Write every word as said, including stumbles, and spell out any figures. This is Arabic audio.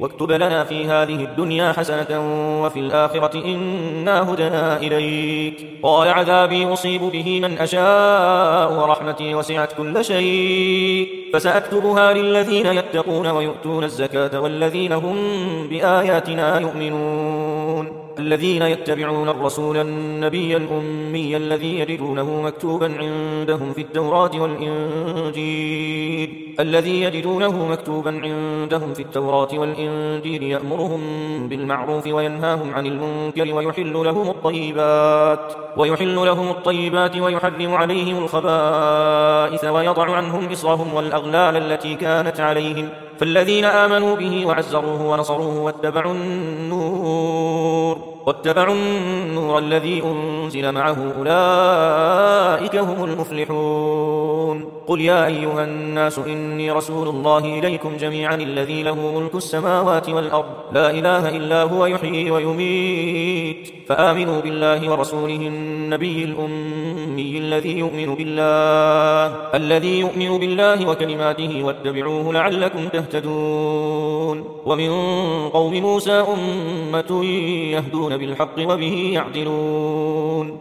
واكتب لنا في هذه الدنيا حسنة وفي الآخرة إنا هدنا إليك. قال عذابي أصيب به من أشاء ورحمتي وسعت كل شيء فسأكتبها للذين يتقون ويؤتون الزكاة والذين هم بآياتنا يؤمنون. الذين يتبعون الرسول النبي الأمي الذي يجدونه مكتوبا عندهم في التوراة والإنجيل الذي يجدونه مكتوبا عندهم في التوراة والإنجيل يأمرهم بالمعروف وينهاهم عن المنكر ويحل لهم الطيبات ويحل لهم الطيبات ويحرم عليهم الخبائث ويضع عنهم إصرهم والأغلال التي كانت عليهم. فالذين آمنوا به وعزروه ونصروه واتبعوا النور واتبعوا النور الذي أنزل معه أولئك هم المفلحون. قل يا أيها الناس إني رسول الله إليكم جميعا الذي له ملك السماوات والأرض لا إله إلا هو يحيي ويميت فآمنوا بالله ورسوله النبي الأمي الذي يؤمن بالله الذي يؤمن بالله وكلماته واتبعوه لعلكم تهتدون. ومن قوم موسى أمة يهدون بالحق وبه يعدلون.